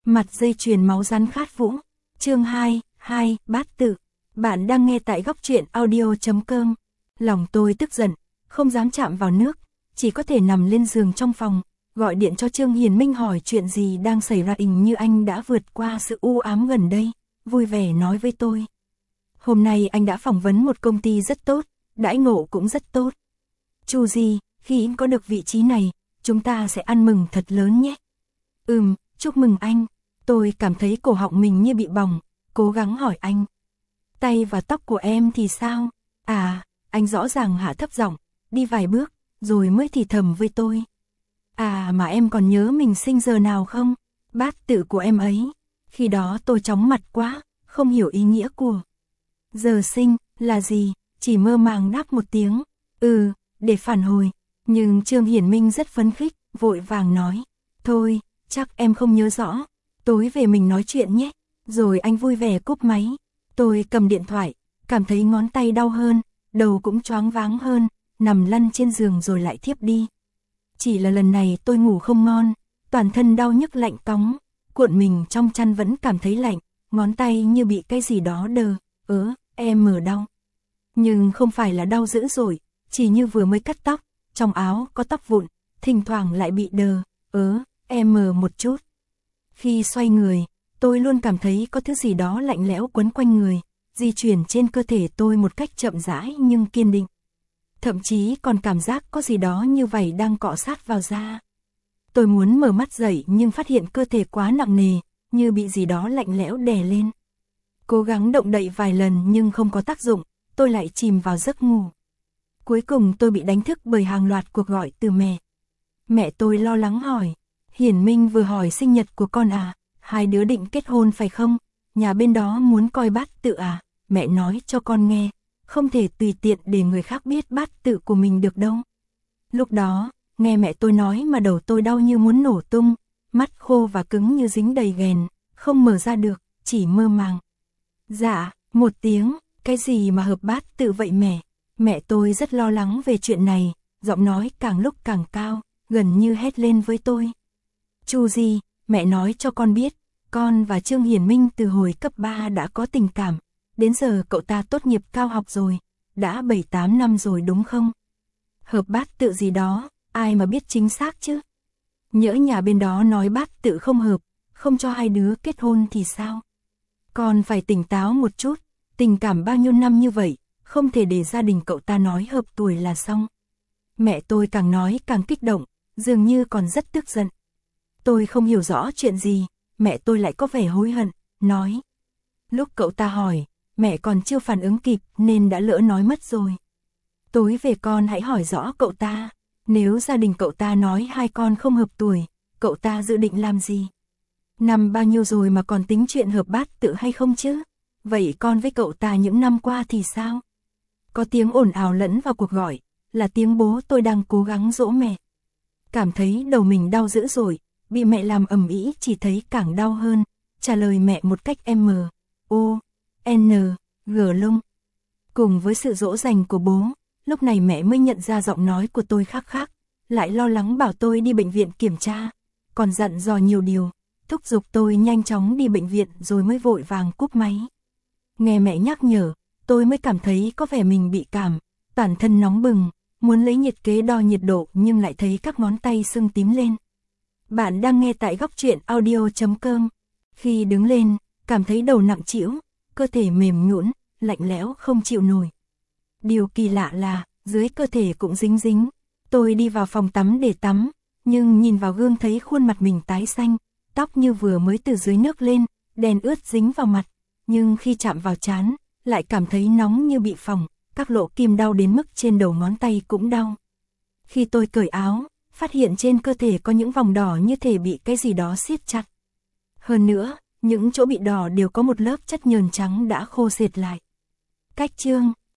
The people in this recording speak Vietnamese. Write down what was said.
Mặt dây chuyền máu rắn khát vũ. Chương 2, bát tự. Bạn đang nghe tại góc truyện audio.com. Lòng tôi tức giận, không dám chạm vào nước, chỉ có thể nằm lên giường trong phòng, gọi điện cho Trương Hiền Minh hỏi chuyện gì đang xảy ra. Hình như anh đã vượt qua sự u ám gần đây, vui vẻ nói với tôi. Hôm nay anh đã phỏng vấn một công ty rất tốt, đãi ngộ cũng rất tốt. Chu Di, khi anh có được vị trí này, chúng ta sẽ ăn mừng thật lớn nhé. Chúc mừng anh. Tôi cảm thấy cổ họng mình như bị bỏng, cố gắng hỏi anh. Tay và tóc của em thì sao? À, anh rõ ràng hạ thấp giọng, đi vài bước, rồi mới thì thầm với tôi. À mà em còn nhớ mình sinh giờ nào không? Bát tự của em ấy. Khi đó tôi chóng mặt quá, không hiểu ý nghĩa của giờ sinh là gì, chỉ mơ màng đáp một tiếng. Để phản hồi. Nhưng Trương Hiển Minh rất phấn khích, vội vàng nói. Thôi, chắc em không nhớ rõ. Tối về mình nói chuyện nhé. Rồi anh vui vẻ cúp máy. Tôi cầm điện thoại, cảm thấy ngón tay đau hơn, đầu cũng choáng váng hơn, nằm lăn trên giường rồi lại thiếp đi. Chỉ là lần này tôi ngủ không ngon, toàn thân đau nhức lạnh cóng, cuộn mình trong chăn vẫn cảm thấy lạnh, ngón tay như bị cái gì đó em đau. Nhưng không phải là đau dữ dội, chỉ như vừa mới cắt tóc, trong áo có tóc vụn, thỉnh thoảng lại bị em một chút. Khi xoay người, tôi luôn cảm thấy có thứ gì đó lạnh lẽo quấn quanh người, di chuyển trên cơ thể tôi một cách chậm rãi nhưng kiên định. Thậm chí còn cảm giác có gì đó như vậy đang cọ sát vào da. Tôi muốn mở mắt dậy nhưng phát hiện cơ thể quá nặng nề, như bị gì đó lạnh lẽo đè lên. Cố gắng động đậy vài lần nhưng không có tác dụng, tôi lại chìm vào giấc ngủ. Cuối cùng tôi bị đánh thức bởi hàng loạt cuộc gọi từ mẹ. Mẹ tôi lo lắng hỏi, Hiển Minh vừa hỏi sinh nhật của con à, hai đứa định kết hôn phải không, nhà bên đó muốn coi bát tự à, mẹ nói cho con nghe, không thể tùy tiện để người khác biết bát tự của mình được đâu. Lúc đó, nghe mẹ tôi nói mà đầu tôi đau như muốn nổ tung, mắt khô và cứng như dính đầy ghèn, không mở ra được, chỉ mơ màng. Dạ, một tiếng, cái gì mà hợp bát tự vậy mẹ? Mẹ tôi rất lo lắng về chuyện này, giọng nói càng lúc càng cao, gần như hét lên với tôi. Chu Di, mẹ nói cho con biết, con và Trương Hiển Minh từ hồi cấp 3 đã có tình cảm, đến giờ cậu ta tốt nghiệp cao học rồi, đã 7-8 năm rồi đúng không? Hợp bát tự gì đó, ai mà biết chính xác chứ? Nhỡ nhà bên đó nói bát tự không hợp, không cho hai đứa kết hôn thì sao? Con phải tỉnh táo một chút, tình cảm bao nhiêu năm như vậy, không thể để gia đình cậu ta nói hợp tuổi là xong. Mẹ tôi càng nói càng kích động, dường như còn rất tức giận. Tôi không hiểu rõ chuyện gì, mẹ tôi lại có vẻ hối hận, nói. Lúc cậu ta hỏi, mẹ còn chưa phản ứng kịp nên đã lỡ nói mất rồi. Tối về con hãy hỏi rõ cậu ta, nếu gia đình cậu ta nói hai con không hợp tuổi, cậu ta dự định làm gì? Năm bao nhiêu rồi mà còn tính chuyện hợp bát tự hay không chứ? Vậy con với cậu ta những năm qua thì sao? Có tiếng ồn ào lẫn vào cuộc gọi, là tiếng bố tôi đang cố gắng dỗ mẹ. Cảm thấy đầu mình đau dữ dội, bị mẹ làm ầm ĩ chỉ thấy càng đau hơn, trả lời mẹ một cách lông. Cùng với sự dỗ dành của bố, lúc này mẹ mới nhận ra giọng nói của tôi khác, lại lo lắng bảo tôi đi bệnh viện kiểm tra, còn dặn dò nhiều điều, thúc giục tôi nhanh chóng đi bệnh viện rồi mới vội vàng cúp máy. Nghe mẹ nhắc nhở, tôi mới cảm thấy có vẻ mình bị cảm, toàn thân nóng bừng, muốn lấy nhiệt kế đo nhiệt độ nhưng lại thấy các ngón tay sưng tím lên. Bạn đang nghe tại góc truyện audio.com. Khi đứng lên, cảm thấy đầu nặng trĩu, cơ thể mềm nhũn, lạnh lẽo không chịu nổi. Điều kỳ lạ là, dưới cơ thể cũng dính dính. Tôi đi vào phòng tắm để tắm, nhưng nhìn vào gương thấy khuôn mặt mình tái xanh, tóc như vừa mới từ dưới nước lên, đèn ướt dính vào mặt. Nhưng khi chạm vào trán, lại cảm thấy nóng như bị phỏng, các lỗ kim đau đến mức trên đầu ngón tay cũng đau. Khi tôi cởi áo, phát hiện trên cơ thể có những vòng đỏ như thể bị cái gì đó siết chặt. Hơn nữa, những chỗ bị đỏ đều có một lớp chất nhờn trắng đã khô sệt lại. Cách chương